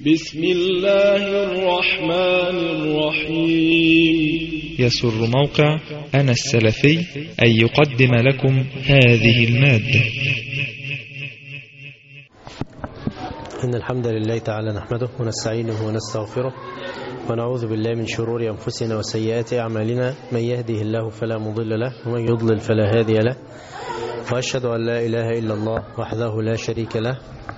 بسم الله الرحمن الرحيم. يسر موقع أنا السلفي أن يقدم لكم هذه المادة. إن الحمد لله تعالى نحمده ونستعينه ونستغفره ونعوذ بالله من شرور أنفسنا وسيئات أعمالنا، من يهده الله فلا مضل له ومن يضلل فلا هادي له، وأشهد أن لا إله إلا الله وحده لا شريك له،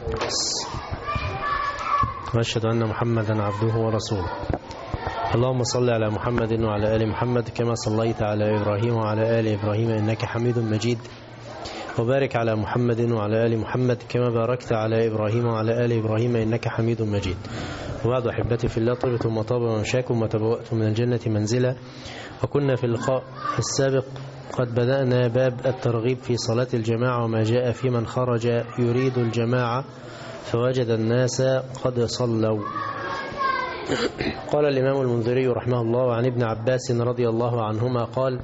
وأشهد أن محمدا عبده ورسوله. اللهم صل على محمد وعلى آل محمد كما صليت على إبراهيم وعلى آل إبراهيم إنك حميد مجيد، وبارك على محمد وعلى آل محمد كما باركت على إبراهيم وعلى آل إبراهيم إنك حميد مجيد. وبعد، أحبتي في الله، طبتم وطاب ممشاكم وتبوأتم من الجنة منزلا. وكنا في اللقاء السابق قد بدأنا باب الترغيب في صلاة الجماعة وما جاء في من خرج يريد الجماعة فوجد الناس قد صلوا. قال الإمام المنذري رحمه الله عن ابن عباس رضي الله عنهما قال: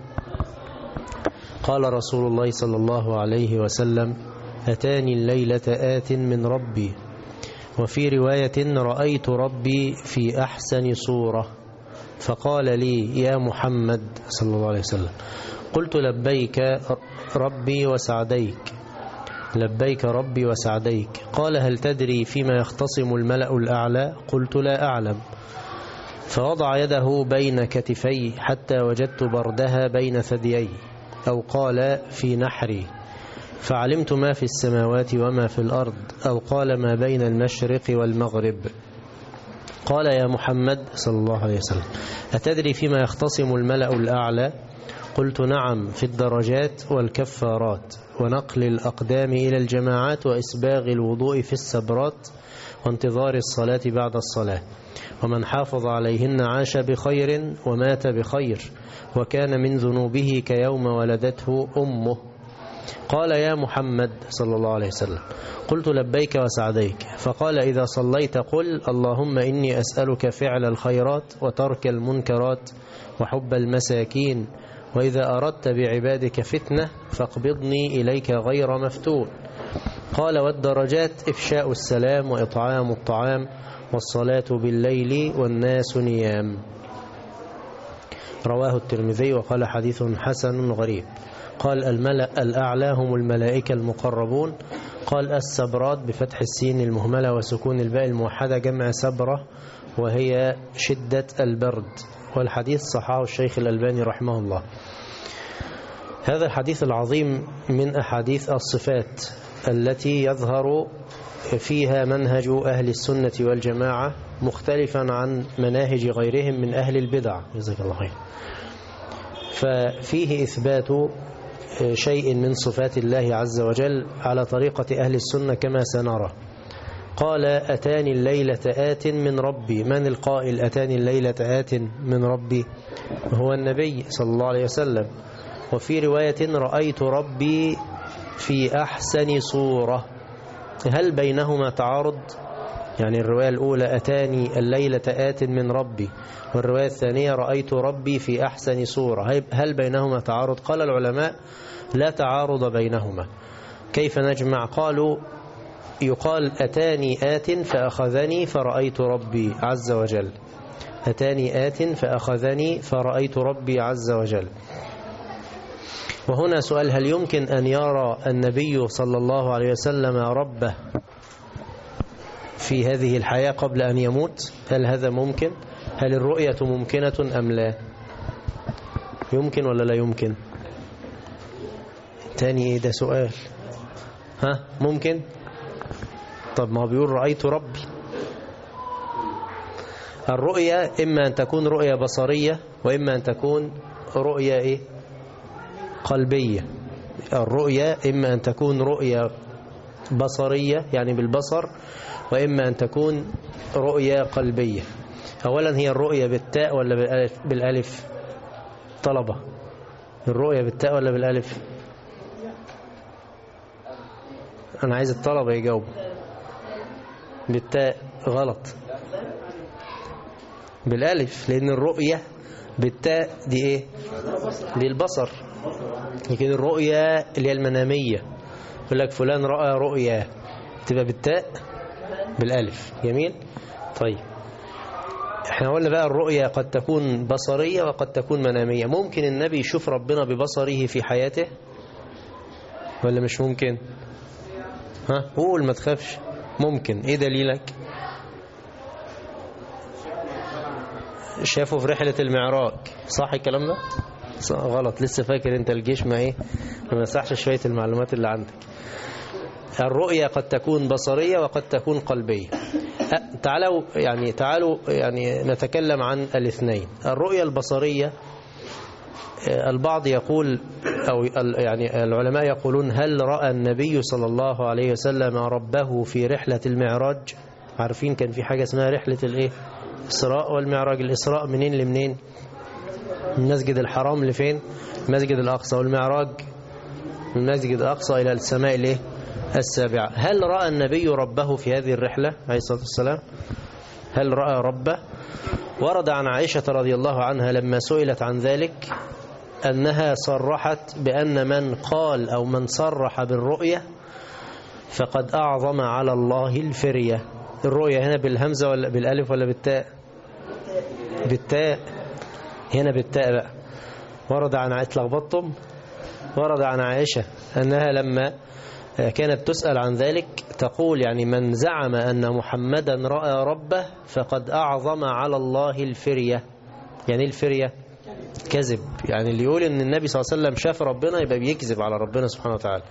قال رسول الله صلى الله عليه وسلم: أتاني الليلة آت من ربي، وفي رواية: رأيت ربي في أحسن صورة، فقال لي: يا محمد صلى الله عليه وسلم. قلت: لبيك ربي وسعديك، لبيك ربي وسعديك. قال: هل تدري فيما يختصم الملأ الأعلى؟ قلت: لا أعلم. فوضع يده بين كتفي حتى وجدت بردها بين ثديي، أو قال في نحري، فعلمت ما في السماوات وما في الأرض، أو قال ما بين المشرق والمغرب. قال: يا محمد صلى الله عليه وسلم، أتدري فيما يختصم الملأ الأعلى؟ قلت: نعم، في الدرجات والكفارات ونقل الأقدام إلى الجماعات وإسباغ الوضوء في السبرات وانتظار الصلاة بعد الصلاة، ومن حافظ عليهن عاش بخير ومات بخير، وكان من ذنوبه كيوم ولدته أمه. قال: يا محمد صلى الله عليه وسلم. قلت: لبيك وسعديك. فقال: إذا صليت قل: اللهم إني أسألك فعل الخيرات وترك المنكرات وحب المساكين، وإذا أردت بعبادك فتنة فاقبضني إليك غير مفتون. قال: والدرجات إفشاء السلام وإطعام الطعام والصلاة بالليل والناس نيام. رواه الترمذي وقال: حديث حسن غريب. قال: الملأ الأعلى هم الملائكة المقربون. قال: السبرات بفتح السين المهملة وسكون الباء الموحدة جمع سبرة، وهي شدة البرد. والحديث صححه الشيخ الألباني رحمه الله. هذا الحديث العظيم من أحاديث الصفات التي يظهر فيها منهج أهل السنة والجماعة مختلفا عن مناهج غيرهم من أهل البدع، جزاك الله خير. ففيه إثبات شيء من صفات الله عز وجل على طريقة أهل السنة كما سنرى. قال: أتاني الليلة آت من ربي. من القائل أتاني الليلة آت من ربي؟ هو النبي صلى الله عليه وسلم. وفي رواية: رأيت ربي في أحسن صورة. هل بينهما تعارض؟ يعني الرواية الأولى أتاني الليلة آت من ربي، والرواية الثانية رأيت ربي في أحسن صورة، هل بينهما تعارض؟ قال العلماء: لا تعارض بينهما. كيف نجمع؟ قالوا: يقال أتاني آت فأخذني فرأيت ربي عز وجل، أتاني آت فأخذني فرأيت ربي عز وجل. وهنا سؤال: هل يمكن أن يرى النبي صلى الله عليه وسلم ربه في هذه الحياة قبل أن يموت؟ هل هذا ممكن؟ هل الرؤية ممكنة أم لا؟ يمكن ولا لا يمكن؟ تاني إيه ده سؤال؟ ممكن؟ طب ما بيقول رأيت ربي. الرؤية إما أن تكون رؤية بصرية وإما أن تكون رؤية إيه؟ قلبية. الرؤية إما أن تكون رؤية بصرية يعني بالبصر، وإما أن تكون رؤية قلبية. أولا، هي الرؤية بالتاء ولا بالألف؟ طلبة، الرؤية بالتاء ولا بالألف؟ أنا عايز الطلبة يجاوب. بالتاء. غلط، بالألف، لأن الرؤية بالتاء دي إيه؟ دي البصر. لكن الرؤية اللي هي المنامية، يقول لك فلان رأى رؤيا، تبقى بالتاء بالألف. جميل. طيب احنا قلنا بقى الرؤية قد تكون بصرية وقد تكون منامية. ممكن النبي يشوف ربنا ببصره في حياته ولا مش ممكن؟ قول ما تخافش. ممكن. ايه دليلك؟ شافه في رحلة المعراج، صح الكلام ده؟ غلط، لسه فاكر انت الجيش ما مسحش شوية المعلومات اللي عندك. الرؤية قد تكون بصرية وقد تكون قلبية. تعالوا نتكلم عن الاثنين. الرؤية البصرية البعض يقول أو العلماء يقولون هل رأى النبي صلى الله عليه وسلم ربه في رحلة المعراج؟ عارفين كان في حاجة اسمها رحلة الإسراء والمعراج. الإسراء منين لمنين؟ من المسجد الحرام لفين؟ المسجد الأقصى. والمعراج من المسجد الأقصى إلى السماء السابعة. هل رأى النبي ربه في هذه الرحلة عليه الصلاة والسلام؟ هل رأى ربه؟ ورد عن عائشة رضي الله عنها لما سئلت عن ذلك أنها صرحت بأن من قال أو من صرح بالرؤية فقد أعظم على الله الفرية. الرؤية هنا بالهمزة ولا بالألف ولا بالتاء؟ بالتاء. هنا بالتاء بقى. ورد عن اتلخبطتم. ورد عن عائشة أنها لما كانت تسأل عن ذلك تقول من زعم أن محمدا رأى ربه فقد أعظم على الله الفرية. يعني الفرية كذب، اللي يقول أن النبي صلى الله عليه وسلم شاف ربنا يبقى بيكذب على ربنا سبحانه وتعالى.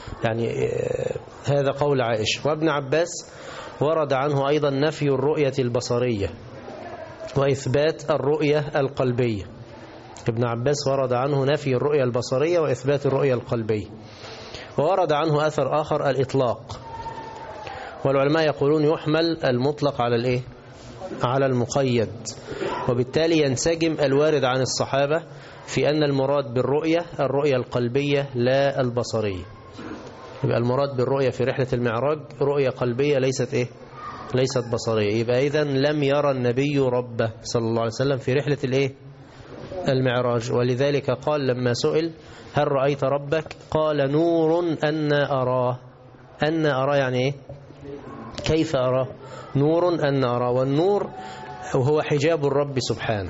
هذا قول عائشة. وابن عباس ورد عنه أيضا نفي الرؤية البصرية وإثبات الرؤية القلبية. ابن عباس ورد عنه نفي الرؤية البصرية وإثبات الرؤية القلبية. وورد عنه أثر آخر الإطلاق. والعلماء يقولون يحمل المطلق على على المقيد، وبالتالي ينسجم الوارد عن الصحابة في أن المراد بالرؤية الرؤية القلبية لا البصرية. يبقى المراد بالرؤية في رحلة المعراج رؤية قلبية ليست بصرية. يبقى إذن لم يرى النبي ربه صلى الله عليه وسلم في رحلة المعراج. ولذلك قال لما سئل هل رأيت ربك؟ قال نور أنا أراه. أنا أراه يعني كيف أراه؟ نور أنا أراه. والنور وهو حجاب الرب سبحانه.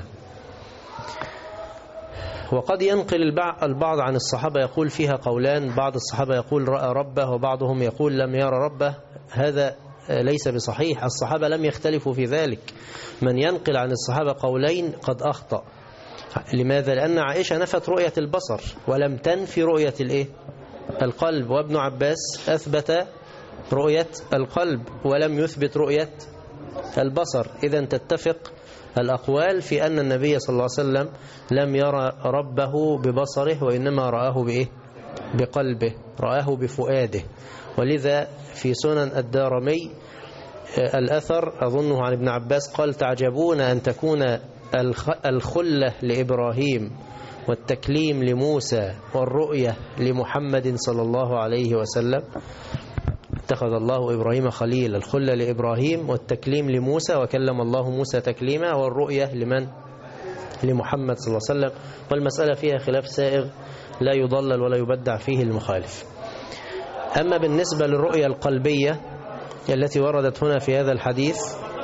وقد ينقل البعض عن الصحابة يقول فيها قولان. بعض الصحابة يقول رأى ربه وبعضهم يقول لم يرى ربه. هذا ليس بصحيح. الصحابة لم يختلفوا في ذلك. من ينقل عن الصحابة قولين قد أخطأ. لماذا؟ لأن عائشة نفت رؤية البصر ولم تنفي رؤية القلب، وابن عباس أثبت رؤية القلب ولم يثبت رؤية البصر. إذن تتفق الأقوال في أن النبي صلى الله عليه وسلم لم يرى ربه ببصره وإنما رآه بقلبه، رآه بفؤاده. ولذا في سنن الدارمي الأثر أظنه عن ابن عباس قال تعجبون أن تكون الخلة لإبراهيم والتكليم لموسى والرؤية لمحمد صلى الله عليه وسلم. اتخذ الله إبراهيم خليلا. الخلة لإبراهيم والتكليم لموسى وكلم الله موسى تكليما، والرؤية لمن؟ لمحمد صلى الله عليه وسلم. والمسألة فيها خلاف سائغ لا يضلل ولا يبدع فيه المخالف. أما بالنسبة للرؤية القلبية التي وردت هنا في هذا الحديث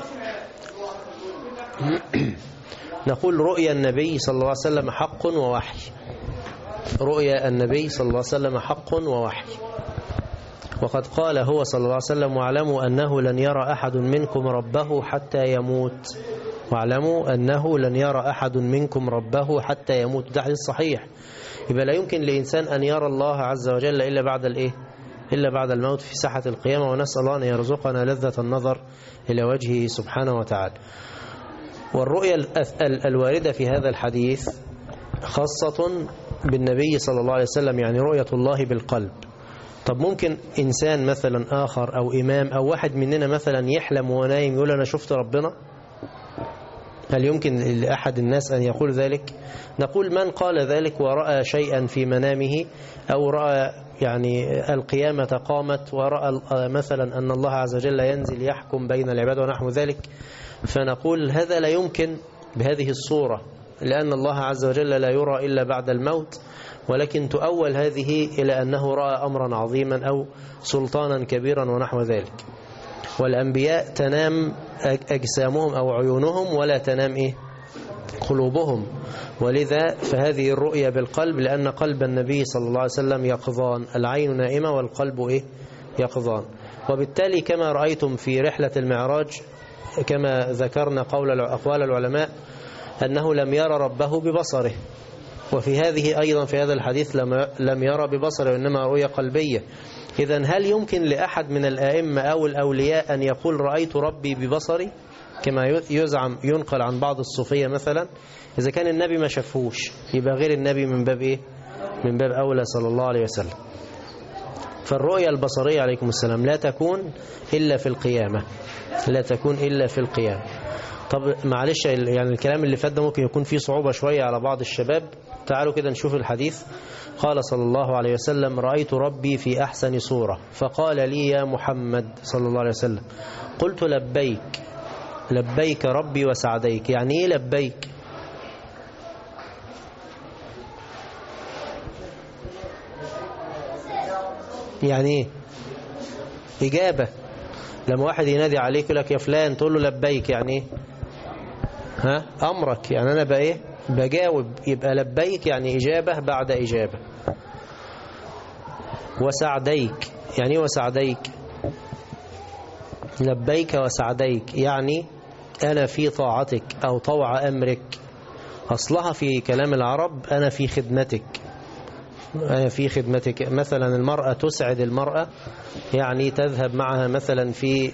نقول رؤيا النبي صلى الله عليه وسلم حق ووحي. رؤيا النبي صلى الله عليه وسلم حق ووحي. وقد قال هو صلى الله عليه وسلم واعلموا أنه لن يرى أحد منكم ربه حتى يموت. واعلموا أنه لن يرى أحد منكم ربه حتى يموت. ده حديث صحيح. يبقى لا يمكن لإنسان أن يرى الله عز وجل إلا بعد إلا بعد الموت في ساحة القيامة. ونسأل الله أن يرزقنا لذة النظر إلى وجهه سبحانه وتعالى. والرؤية الواردة في هذا الحديث خاصة بالنبي صلى الله عليه وسلم، رؤية الله بالقلب. طب ممكن إنسان مثلا آخر أو إمام أو واحد مننا مثلا يحلم وهو نايم يقول أنا شفت ربنا؟ هل يمكن لأحد الناس أن يقول ذلك؟ نقول من قال ذلك ورأى شيئا في منامه أو رأى القيامة قامت ورأى مثلا أن الله عز وجل ينزل يحكم بين العباد ونحو ذلك، فنقول هذا لا يمكن بهذه الصورة، لأن الله عز وجل لا يرى إلا بعد الموت. ولكن تؤول هذه إلى أنه رأى أمرا عظيما أو سلطانا كبيرا ونحو ذلك. والأنبياء تنام أجسامهم أو عيونهم ولا تنام إيه؟ قلوبهم. ولذا فهذه الرؤية بالقلب، لأن قلب النبي صلى الله عليه وسلم يقظان، العين نائمة والقلب إيه؟ يقظان. وبالتالي كما رأيتم في رحلة المعراج كما ذكرنا أقوال العلماء أنه لم يرى ربه ببصره، وفي هذه أيضا في هذا الحديث لم يرى ببصره وإنما رؤية قلبية. إذن هل يمكن لأحد من الآئمة أو الأولياء أن يقول رأيت ربي ببصري كما يزعم ينقل عن بعض الصوفية مثلا؟ إذا كان النبي ما شافهوش يبقى غير النبي من باب إيه؟ من باب أولى صلى الله عليه وسلم. فالرؤية البصرية عليكم السلام لا تكون إلا في القيامة، لا تكون إلا في القيامة. طب معلش يعني الكلام اللي فات ده ممكن يكون فيه صعوبة شوية على بعض الشباب. تعالوا كده نشوف الحديث. قال صلى الله عليه وسلم رأيت ربي في أحسن صورة فقال لي يا محمد صلى الله عليه وسلم قلت لبيك لبيك ربي وسعديك. يعني إيه لبيك؟ يعني إيه؟ إجابة. لما واحد ينادي عليك يقول لك يا فلان تقول له لبيك، يعني إيه؟ ها؟ أمرك، يعني أنا بقى إيه؟ بجاوب. يبقى لبيك يعني إجابة بعد إجابة. وسعديك يعني إيه وسعديك؟ لبيك وسعديك يعني أنا في طاعتك أو طوع أمرك. أصلها في كلام العرب أنا في خدمتك، أنا في خدمتك. مثلا المرأة تسعد المرأة يعني تذهب معها مثلا في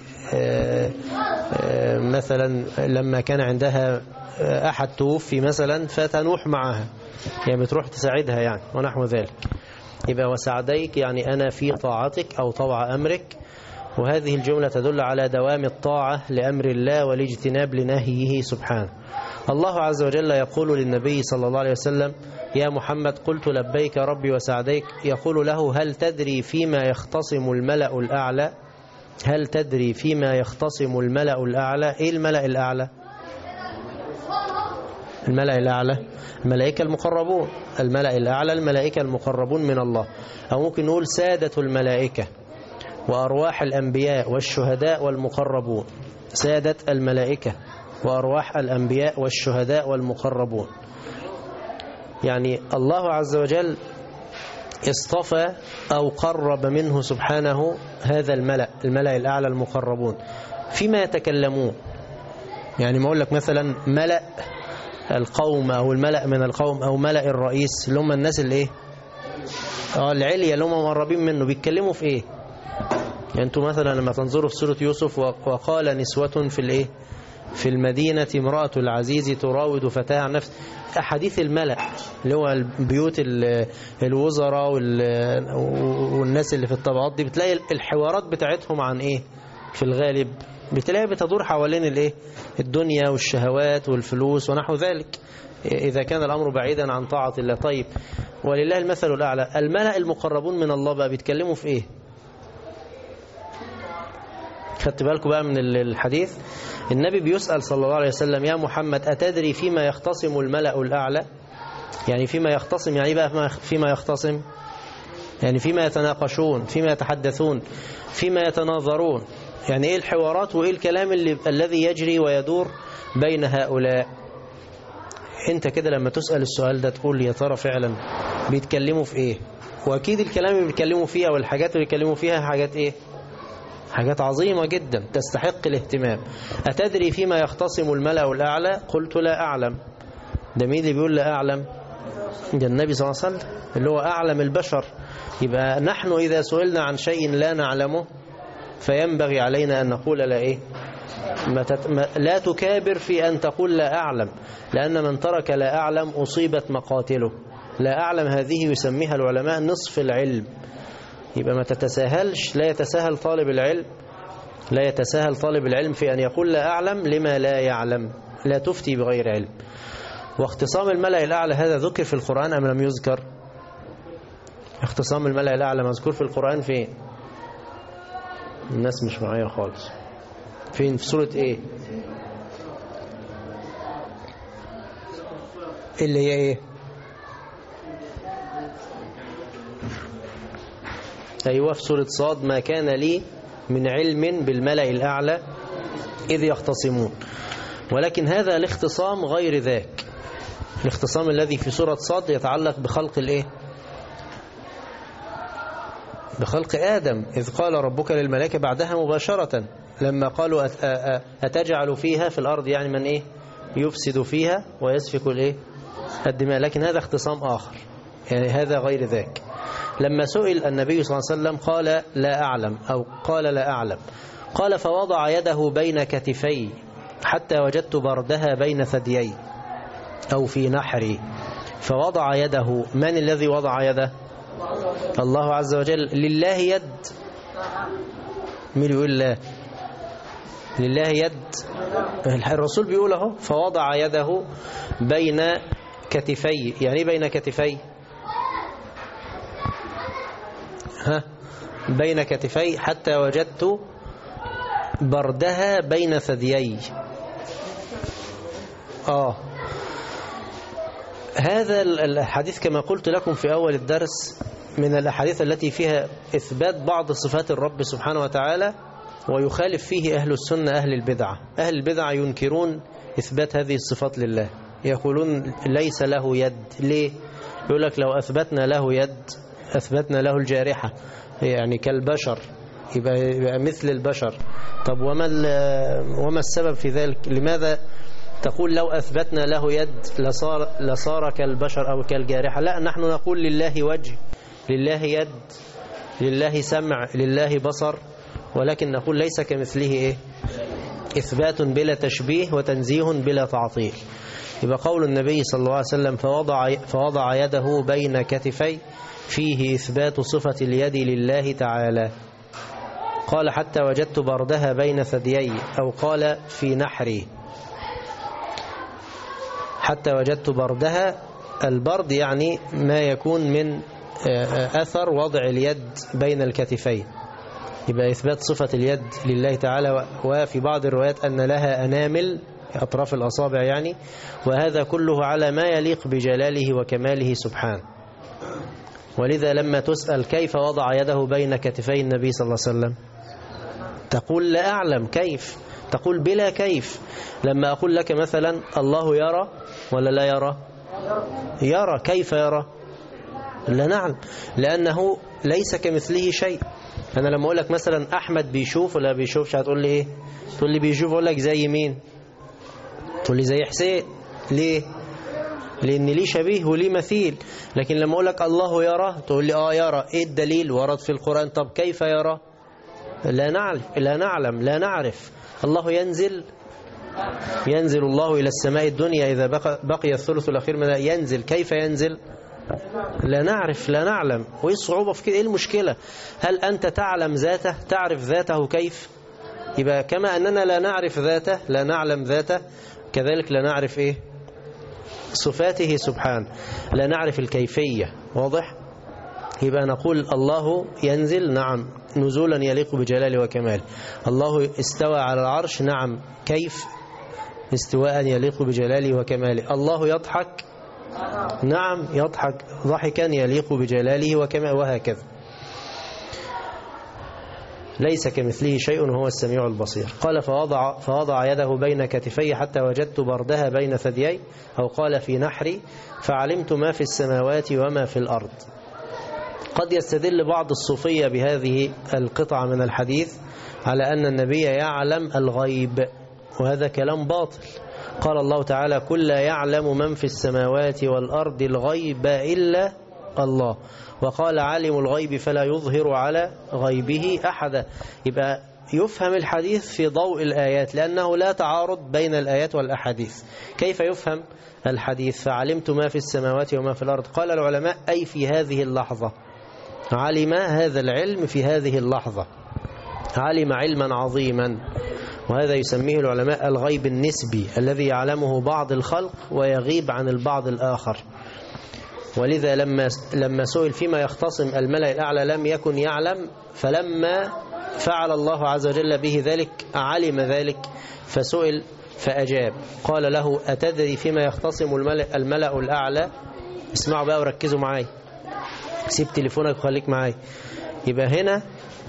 مثلا لما كان عندها أحد توفي مثلا فتنوح معها، يعني بتروح تساعدها يعني ونحو ذلك. يبقى وسعديك يعني أنا في طاعتك أو طوع أمرك. وهذه الجملة تدل على دوام الطاعة لأمر الله والاجتناب لنهيه سبحانه. الله عز وجل يقول للنبي صلى الله عليه وسلم يا محمد قلت لبيك ربي وسعديك. يقول له هل تدري فيما يختصم الملأ الأعلى؟ هل تدري فيما يختصم الملأ الأعلى؟ إيه الملأ الأعلى؟ الملأ الأعلى الملائكة المقربون. الملأ الأعلى الملائكة المقربون من الله، أو ممكن نقول سادة الملائكة وأرواح الأنبياء والشهداء والمقربون. سادة الملائكة وأرواح الأنبياء والشهداء والمقربون. يعني الله عز وجل اصطفى أو قرب منه سبحانه هذا الملأ الأعلى المقربون فيما يتكلمون. يعني ما أقول لك مثلا ملأ القوم أو الملأ من القوم أو ملأ الرئيس اللي هم الناس اللي إيه؟ العليا اللي هم مقربين منه، بيتكلموا في إيه؟ يعني أنتم مثلا لما تنظروا في سورة يوسف وقال نسوة في الإيه؟ في المدينة امرأة العزيز تراود فتاها عن نفس. أحاديث الملأ اللي هو البيوت الوزراء والناس اللي في الطبقات دي، بتلاقي الحوارات بتاعتهم عن إيه في الغالب؟ بتلاقي بتدور حوالين الإيه؟ الدنيا والشهوات والفلوس ونحو ذلك، إذا كان الأمر بعيدا عن طاعة الله. طيب ولله المثل الأعلى، الملأ المقربون من الله بقى بيتكلموا في إيه؟ خدت بالكم بقى من الحديث؟ النبي بيسأل صلى الله عليه وسلم يا محمد أتدري فيما يختصم الملأ الأعلى؟ يعني فيما يختصم، يعني بقى فيما يختصم يعني فيما يتناقشون، فيما يتحدثون، فيما يتناظرون. يعني إيه الحوارات وإيه الكلام الذي يجري ويدور بين هؤلاء؟ أنت كده لما تسأل السؤال ده تقول يا ترى فعلا بيتكلموا في إيه؟ وأكيد الكلام اللي بيتكلموا فيه أو الحاجات اللي بيتكلموا فيها حاجات إيه؟ حاجات عظيمة جدا تستحق الاهتمام. أتدري فيما يختصم الملأ الأعلى؟ قلت لا أعلم. ده مين اللي بيقول لا أعلم؟ ده النبي صلى الله عليه وسلم اللي هو أعلم البشر. يبقى نحن إذا سئلنا عن شيء لا نعلمه فينبغي علينا أن نقول لا إيه؟ لا تكابر في أن تقول لا أعلم، لأن من ترك لا أعلم أصيبت مقاتله. لا أعلم هذه يسميها العلماء نصف العلم. يبقى ما تتساهلش، لا يتساهل طالب العلم في أن يقول لا أعلم لما لا يعلم. لا تفتي بغير علم. واختصام الملأ الأعلى هذا ذكر في القرآن أم لم يذكر؟ اختصام الملأ الأعلى مذكور في القرآن فين؟ الناس مش معايا خالص. فين؟ في سورة ايه؟ اللي هي ايه؟ ايوه في سورة صاد. ما كان لي من علم بالملأ الأعلى إذ يختصمون. ولكن هذا الاختصام غير ذاك. الاختصام الذي في سورة صاد يتعلق بخلق الإيه؟ بخلق آدم، إذ قال ربك للملائكة بعدها مباشرة لما قالوا أتجعل فيها في الأرض، يعني من إيه؟ يفسد فيها ويسفك الإيه؟ الدماء. لكن هذا اختصام آخر، يعني هذا غير ذاك. لما سئل النبي صلى الله عليه وسلم قال لا أعلم، أو قال لا أعلم، قال فوضع يده بين كتفي حتى وجدت بردها بين ثديي أو في نحري. فوضع يده، من الذي وضع يده؟ الله عز وجل. لله يد، مين يقول لا؟ لله يد، الرسول بيقول اهو فوضع يده بين كتفي. يعني بين كتفي؟ بين كتفي حتى وجدت بردها بين ثديي. هذا الحديث كما قلت لكم في أول الدرس من الأحاديث التي فيها إثبات بعض صفات الرب سبحانه وتعالى، ويخالف فيه أهل السنة أهل البدعة. أهل البدعة ينكرون إثبات هذه الصفات لله، يقولون ليس له يد. ليه؟ يقول لك لو أثبتنا له يد أثبتنا له الجارحة، يعني كالبشر، يبقى مثل البشر. طب وما السبب في ذلك؟ لماذا تقول لو أثبتنا له يد لصار كالبشر أو كالجارحة؟ لا، نحن نقول لله وجه، لله يد، لله سمع، لله بصر، ولكن نقول ليس كمثله إيه؟ إثبات بلا تشبيه وتنزيه بلا تعطيل. يبقى قول النبي صلى الله عليه وسلم فوضع يده بين كتفي فيه إثبات صفة اليد لله تعالى. قال حتى وجدت بردها بين ثديي، أو قال في نحري حتى وجدت بردها. البرد يعني ما يكون من أثر وضع اليد بين الكتفين. يبقى إثبات صفة اليد لله تعالى. وفي بعض الروايات أن لها أنامل، أطراف الأصابع يعني، وهذا كله على ما يليق بجلاله وكماله سبحانه. ولذا لما تسأل كيف وضع يده بين كتفي النبي صلى الله عليه وسلم تقول لا أعلم. كيف؟ تقول بلا كيف. لما أقول لك مثلا الله يرى ولا لا يرى؟ يرى. كيف يرى؟ لا نعلم، لأنه ليس كمثله شيء. أنا لما أقول لك مثلا أحمد بيشوف ولا بيشوفش، هتقول لي إيه؟ تقول لي بيشوف. أقول لك زي مين؟ تقول لي زي حسين. ليه؟ لأن ليه شبيه وليه مثيل. لكن لما أقول لك الله يرى تقول لي يرى. إيه الدليل؟ ورد في القرآن. طب كيف يرى؟ لا نعلم، لا نعرف. الله ينزل الله إلى السماء الدنيا إذا بقي الثلث الأخير من ينزل. كيف ينزل؟ لا نعرف، لا نعلم. وإيه الصعوبة في كده؟ إيه المشكلة؟ هل أنت تعلم ذاته؟ تعرف ذاته كيف؟ يبقى كما أننا لا نعرف ذاته، لا نعلم ذاته، كذلك لا نعرف إيه؟ صفاته سبحانه، لا نعرف الكيفية. واضح؟ يبقى نقول الله ينزل، نعم، نزولا يليق بجلاله وكماله. الله استوى على العرش، نعم. كيف؟ استواء يليق بجلاله وكماله. الله يضحك، نعم، يضحك ضحكا يليق بجلاله وكماله، وهكذا. ليس كمثله شيء وهو السميع البصير. قال فوضع يده بين كتفي حتى وجدت بردها بين ثديي، أو قال في نحري، فعلمت ما في السماوات وما في الأرض. قد يستدل بعض الصوفية بهذه القطعة من الحديث على أن النبي يعلم الغيب، وهذا كلام باطل. قال الله تعالى قل لا يعلم من في السماوات والأرض الغيب إلا الله. وقال عالم الغيب فلا يظهر على غيبه أحدا. يبقى يفهم الحديث في ضوء الآيات، لأنه لا تعارض بين الآيات والأحاديث. كيف يفهم الحديث فعلمت ما في السماوات وما في الأرض؟ قال العلماء أي في هذه اللحظة، علم هذا العلم في هذه اللحظة، علم علما عظيما. وهذا يسميه العلماء الغيب النسبي، الذي يعلمه بعض الخلق ويغيب عن البعض الآخر. ولذا لما سئل فيما يختصم الملأ الأعلى لم يكن يعلم، فلما فعل الله عز وجل به ذلك علم ذلك، فسئل فأجاب. قال له أتدري فيما يختصم الملأ الأعلى؟ اسمعوا بقى وركزوا معاي، سيب تليفونك وخليك معاي. يبقى هنا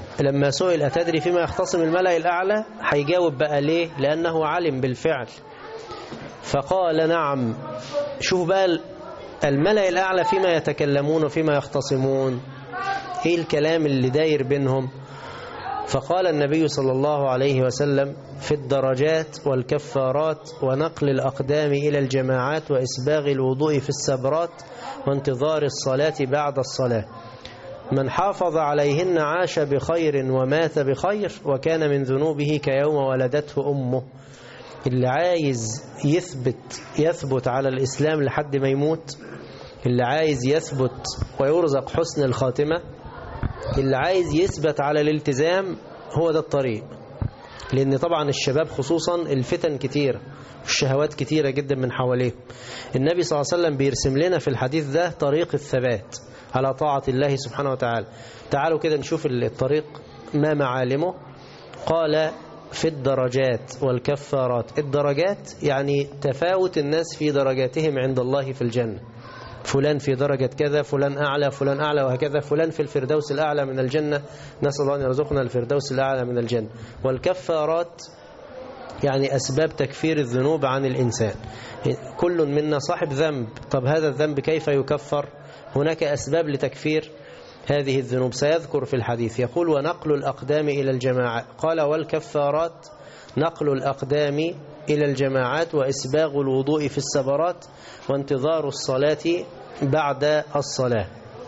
لما سئل أتدري فيما يختصم الملأ الأعلى هيجاوب بقى ليه؟ لأنه علم بالفعل. فقال نعم. شوف بقى الملأ الأعلى فيما يتكلمون وفيما يختصمون، ايه الكلام اللي داير بينهم؟ فقال النبي صلى الله عليه وسلم في الدرجات والكفارات ونقل الأقدام إلى الجماعات وإسباغ الوضوء في السبرات وانتظار الصلاة بعد الصلاة، من حافظ عليهن عاش بخير ومات بخير وكان من ذنوبه كيوم ولدته أمه. اللي عايز يثبت على الإسلام لحد ما يموت، اللي عايز يثبت ويرزق حسن الخاتمة، اللي عايز يثبت على الالتزام، هو ده الطريق. لأن طبعا الشباب خصوصا الفتن كتيرة والشهوات كتيرة جدا من حواليه. النبي صلى الله عليه وسلم بيرسم لنا في الحديث ده طريق الثبات على طاعة الله سبحانه وتعالى. تعالوا كده نشوف الطريق ما معالمه. قال في الدرجات والكفارات. الدرجات يعني تفاوت الناس في درجاتهم عند الله في الجنة، فلان في درجة كذا، فلان أعلى، فلان أعلى، وهكذا، فلان في الفردوس الأعلى من الجنة، نسأل الله أن يرزقنا الفردوس الأعلى من الجنة. والكفارات يعني أسباب تكفير الذنوب عن الإنسان. كل منا صاحب ذنب، طب هذا الذنب كيف يكفر؟ هناك أسباب لتكفير هذه الذنوب سيذكر في الحديث. يقول ونقل الأقدام إلى الجماعات. قال والكفارات نقل الأقدام إلى الجماعات وإسباغ الوضوء في السبرات وانتظار الصلاة بعد الصلاة.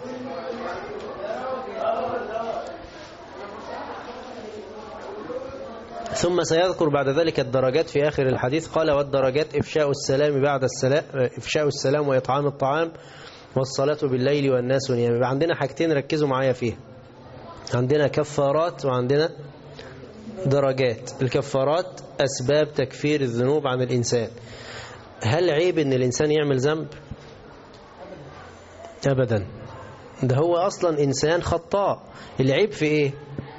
ثم سيذكر بعد ذلك الدرجات في آخر الحديث. قال والدرجات إفشاء السلام بعد السلام، إفشاء السلام وإطعام الطعام والصلاة بالليل والناس نيام. يبقى عندنا حاجتين ركزوا معايا فيها، عندنا كفارات وعندنا درجات. الكفارات أسباب تكفير الذنوب عن الإنسان. هل عيب إن الإنسان يعمل ذنب؟ أبدا، ده هو أصلا إنسان خطاء. العيب في إيه؟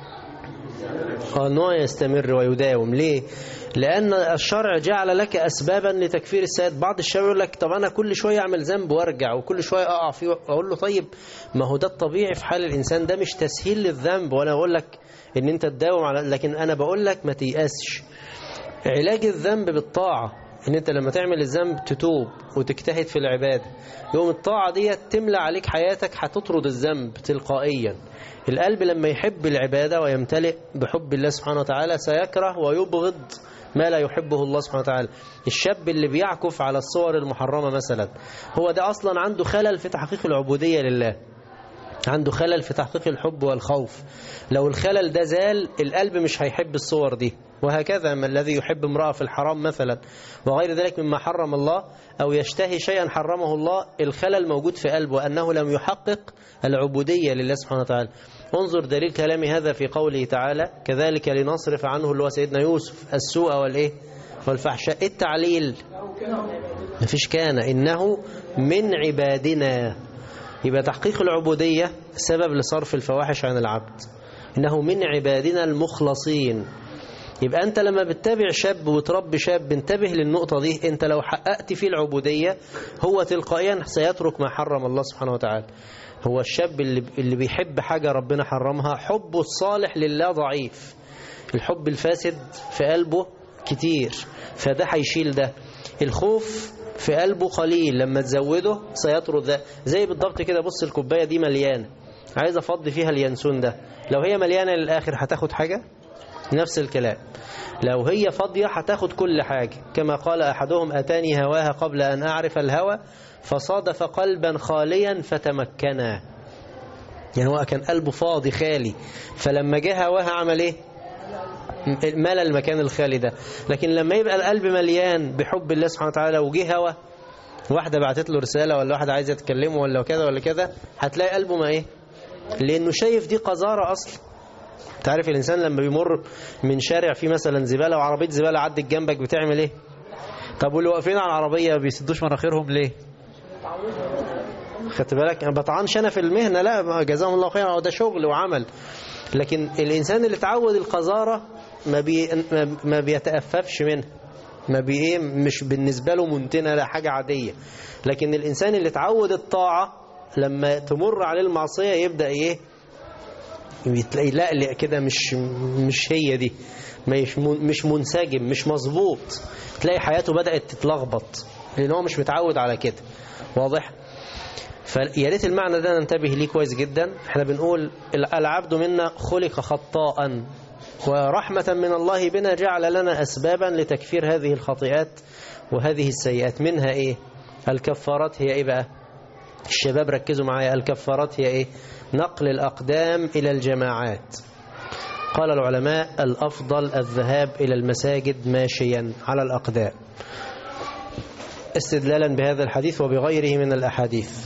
أنه يستمر ويداوم. ليه؟ لأن الشرع جعل لك أسبابا لتكفير السيئات. بعض الشباب يقول لك طب أنا كل شوية أعمل ذنب وارجع وكل شوية أقع فيه. أقول له طيب ما هو ده الطبيعي في حال الإنسان، ده مش تسهيل للذنب وأنا أقول لك إن أنت تداوم على، لكن أنا بقول لك ما تيأسش. علاج الذنب بالطاعة، إن أنت لما تعمل الذنب تتوب وتجتهد في العبادة، يوم الطاعة دي تملى عليك حياتك، هتطرد الذنب تلقائيا. القلب لما يحب العبادة ويمتلئ بحب الله سبحانه وتعالى سيكره ويبغض ما لا يحبه الله سبحانه وتعالى. الشاب اللي بيعكف على الصور المحرمة مثلا، هو ده أصلا عنده خلل في تحقيق العبودية لله، عنده خلل في تحقيق الحب والخوف. لو الخلل ده زال القلب مش هيحب الصور دي. وهكذا من الذي يحب امرأة في الحرام مثلا وغير ذلك مما حرم الله، أو يشتهي شيئا حرمه الله، الخلل موجود في قلبه أنه لم يحقق العبودية لله سبحانه وتعالى. انظر دليل كلامي هذا في قوله تعالى كذلك لنصرف عنه اللي هو سيدنا يوسف السوء والفحشاء. التعليل مفيش كان، إنه من عبادنا. يبقى تحقيق العبودية سبب لصرف الفواحش عن العبد، إنه من عبادنا المخلصين. يبقى أنت لما بتتابع شاب وتربي شاب انتبه للنقطة دي، أنت لو حققت فيه العبودية هو تلقائيا سيترك ما حرم الله سبحانه وتعالى. هو الشاب اللي بيحب حاجة ربنا حرمها حبه الصالح لله ضعيف، الحب الفاسد في قلبه كتير، فده هيشيل ده. الخوف في قلبه قليل، لما تزوده سيطرد ده. زي بالضبط كده، بص الكوباية دي مليانة، عايز أفضي فيها اليانسون ده، لو هي مليانة للآخر هتاخد حاجة؟ نفس الكلام، لو هي فاضية هتاخد كل حاجة. كما قال أحدهم أتاني هواها قبل أن أعرف الهوى فصادف قلبا خاليا فتمكنا. يعني هو كان قلبه فاضي خالي، فلما جه هواها عمل إيه؟ ملى المكان الخالي ده. لكن لما يبقى القلب مليان بحب الله سبحانه وتعالى وجه هوا، واحدة بعتت له رسالة ولا واحدة عايزة تكلمه ولا كذا ولا كذا، هتلاقي قلبه ما إيه؟ لأنه شايف دي قذارة أصلا. تعرف الإنسان لما بيمر من شارع فيه مثلا زبالة وعربية زبالة عدت جنبك بتعمل إيه؟ طب واللي واقفين على العربية بيسدوش مناخيرهم ليه؟ خدت بالك؟ أنا بطعنش أنا في المهنة، لا جزاهم الله خيرا، ده شغل وعمل. لكن الإنسان اللي تعود القذارة ما بيتأففش منها، مش بالنسبة له منتنة، لا حاجة عادية. لكن الإنسان اللي تعود الطاعة لما تمر عليه المعصية يبدأ إيه؟ بتلاقي لا كده مش هي دي، مش منسجم، مش مظبوط، تلاقي حياته بدأت تتلخبط لأن هو مش متعود على كده. واضح؟ فيا ريت المعنى ده ننتبه ليه كويس جدا. احنا بنقول العبد منا خلق خطاء، ورحمة من الله بنا جعل لنا أسبابا لتكفير هذه الخطيئات وهذه السيئات. منها إيه؟ الكفارات هي إيه بقى؟ الشباب ركزوا معايا. الكفارات هي إيه؟ نقل الأقدام إلى الجماعات. قال العلماء الأفضل الذهاب إلى المساجد ماشيا على الأقدام، استدلالا بهذا الحديث وبغيره من الأحاديث.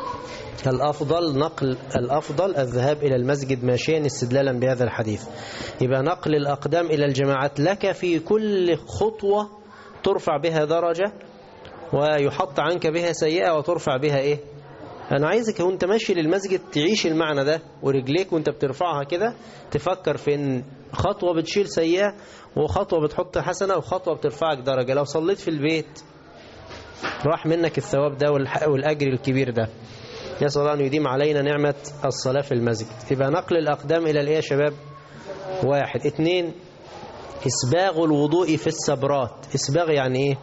الأفضل الذهاب إلى المسجد ماشيا استدلالا بهذا الحديث. يبقى نقل الأقدام إلى الجماعات لك في كل خطوة ترفع بها درجة ويحط عنك بها سيئة وترفع بها إيه؟ أنا عايزك وانت ماشي للمسجد تعيش المعنى ده، ورجليك وانت بترفعها كده تفكر في ان خطوة بتشيل سيئة وخطوة بتحط حسنة وخطوة بترفعك درجة. لو صليت في البيت راح منك الثواب ده والأجر الكبير ده. يسأل الله أن يديم علينا نعمة الصلاة في المسجد. يبقى نقل الأقدام إلى الإيه يا شباب؟ 1. 2 إسباغ الوضوء في السبرات. إسباغ يعني إيه؟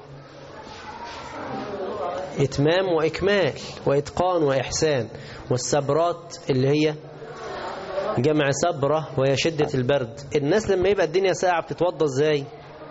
إتمام وإكمال وإتقان وإحسان. والسبرات اللي هي جمع سبرة وهي شدة البرد. الناس لما يبقى الدنيا ساقعة بتتوضى إزاي؟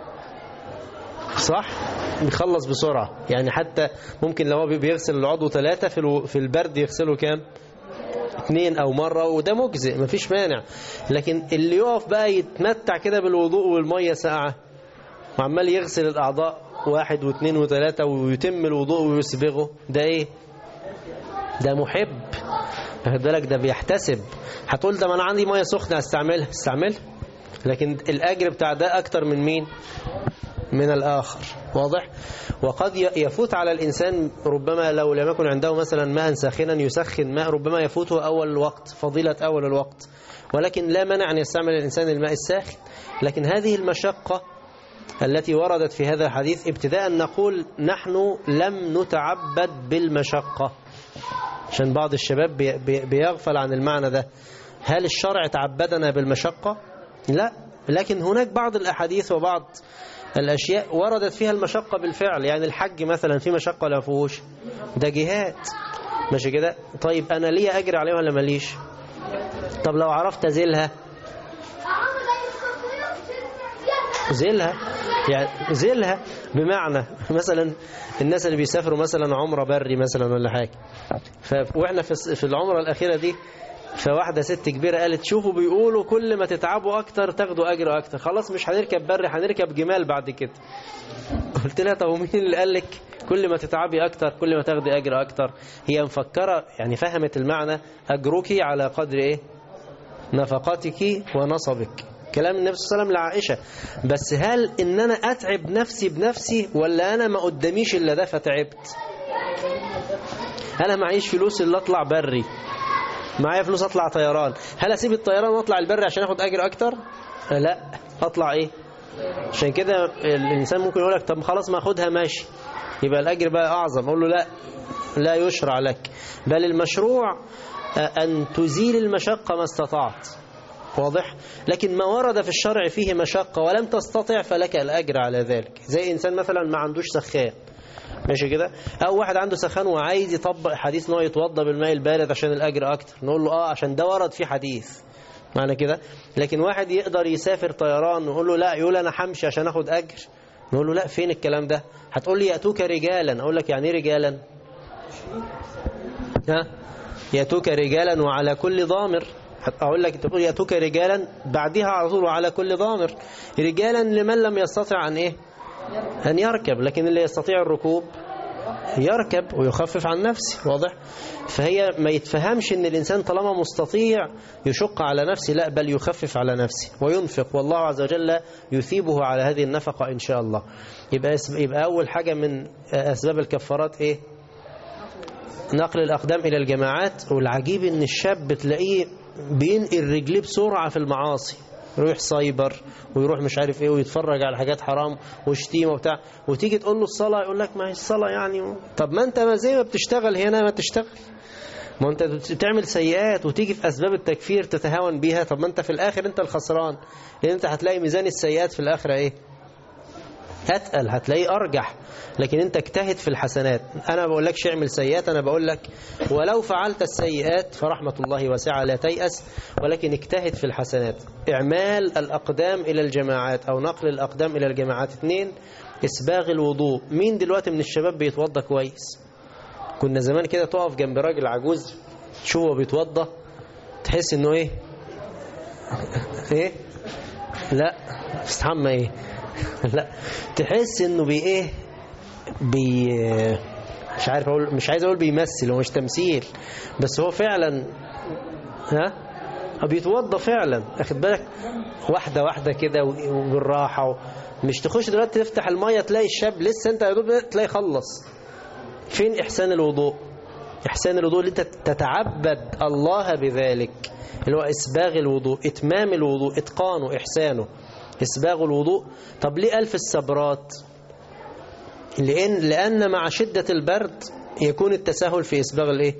صح؟ بيخلص بسرعة. يعني حتى ممكن لو هو بيغسل العضو 3 في البرد يغسله كام؟ 2 أو مرة، وده مجزئ مفيش مانع. لكن اللي يقف بقى يتمتع كده بالوضوء والمية ساقعة وعمال يغسل الأعضاء 1 و2 و3 ويتم الوضوء ويسبغه، ده إيه؟ ده محب. بالك ده بيحتسب. هتقول ده ما أنا عندي مية سخنة استعملها، لكن الأجر بتاع ده أكتر من مين؟ من الآخر. واضح؟ وقد يفوت على الإنسان ربما لو لم يكن عنده مثلا ماء ساخنا يسخن ماء، ربما يفوته أول الوقت، فضيلة أول الوقت، ولكن لا منع أن يستعمل الإنسان الماء الساخن. لكن هذه المشقة التي وردت في هذا الحديث ابتداء نقول نحن لم نتعبد بالمشقة، عشان بعض الشباب بيغفل عن المعنى ده. هل الشرع تعبدنا بالمشقة؟ لا، لكن هناك بعض الأحاديث وبعض الأشياء وردت فيها المشقة بالفعل. يعني الحج مثلا في مشقة ولا فيهوش؟ ده جهاد، ماشي كده. طيب أنا ليه أجري عليه ولا ماليش؟ طب لو عرفت أزيلها، يعني زيلها بمعنى مثلا الناس اللي بيسافروا مثلا عمرة بري مثلا ولا حاجة، وإحنا في العمرة الأخيرة دي فواحدة ست كبيرة قالت شوفوا بيقولوا كل ما تتعبوا أكتر تاخدوا أجر أكتر، خلاص مش هنركب بري هنركب جمال بعد كده. قلت لها طب مين اللي قال لك كل ما تتعبي أكتر كل ما تاخدي أجر أكتر؟ هي مفكرة يعني فهمت المعنى أجرك على قدر إيه؟ نفقاتك ونصبك. كلام النبي صلى الله عليه وسلم لعائشة. بس هل إن أنا أتعب نفسي بنفسي ولا أنا ما قداميش إلا ده فتعبت؟ أنا معيش فلوس اللي أطلع بري، معايا فلوس أطلع طيران، هل أسيب الطيران وأطلع البري عشان أخد أجر أكتر؟ لا، أطلع إيه؟ عشان كده الإنسان ممكن يقول لك طب خلاص ما أخدها ماشي يبقى الأجر بقى أعظم. أقول له لا يشرع لك، بل المشروع أن تزيل المشقة ما استطعت. واضح؟ لكن ما ورد في الشرع فيه مشقة ولم تستطع فلك الأجر على ذلك. زي إنسان مثلا ما عندوش سخان، ماشي كده، أو واحد عنده سخان وعايز يطبق حديث إنه يتوضى بالماء البارد عشان الأجر أكتر، نقول له عشان ده ورد فيه حديث معنى كده. لكن واحد يقدر يسافر طيران نقول له لا، يقول أنا حمشي عشان أخد أجر، نقول له لا، فين الكلام ده؟ هتقول لي يأتوك رجالا، أقول لك يعني إيه رجالا؟ يأتوك رجالا وعلى كل ضامر. أقول لك تقول يأتوك رجالا بعدها على طول وعلى كل ضامر. رجالا لمن لم يستطع أن إيه؟ أن يركب، لكن اللي يستطيع الركوب يركب ويخفف عن نفسه. واضح؟ فهي ما يتفهمش ان الإنسان طالما مستطيع يشق على نفسه، لا، بل يخفف على نفسه وينفق، والله عز وجل يثيبه على هذه النفقة إن شاء الله. يبقى أول حاجة من أسباب الكفارات إيه؟ نقل الأقدام إلى الجماعات. والعجيب ان الشاب بتلاقيه بينقل رجليه بسرعة في المعاصي، يروح سايبر ويروح مش عارف ايه ويتفرج على حاجات حرام وشتيمه وبتاع، وتيجي تقول له الصلاة يقول لك ما هي الصلاة يعني. طب ما انت ما زي ما بتشتغل هنا ما تشتغل، ما انت بتعمل سيئات وتيجي في أسباب التكفير تتهاون بيها. طب ما انت في الآخر انت الخسران، لأن انت هتلاقي ميزان السيئات في الآخرة ايه؟ أتقل، هتلاقيه أرجح. لكن انت اجتهد في الحسنات. أنا بقول لكش اعمل سيئات، أنا بقول لك ولو فعلت السيئات فرحمة الله واسعة لا تيأس، ولكن اجتهد في الحسنات. إعمال الأقدام إلى الجماعات أو نقل الأقدام إلى الجماعات. 2 إسباغ الوضوء. مين دلوقتي من الشباب بيتوضى كويس؟ كنا زمان كده تقف جنب راجل عجوز تشوفه بيتوضى تحس انه ايه؟ ايه؟ لا استحمى ايه؟ لا تحس انه ايه؟ مش عارف اقول، مش عايز اقول بيمثل، هو مش تمثيل، بس هو فعلا بيتوضى فعلا. اخد بالك؟ واحده واحده كده وبالراحه، مش تخش دلوقتي تفتح الميه تلاقي الشاب لسه انت يا دوب تلاقي خلص. فين إحسان الوضوء؟ إحسان الوضوء اللي انت تتعبد الله بذلك، اللي هو إسباغ الوضوء، إتمام الوضوء، إتقانه، إحسانه، إسباغ الوضوء. طب ليه ألف السبرات؟ لأن مع شدة البرد يكون التساهل في إسباغ الإيه؟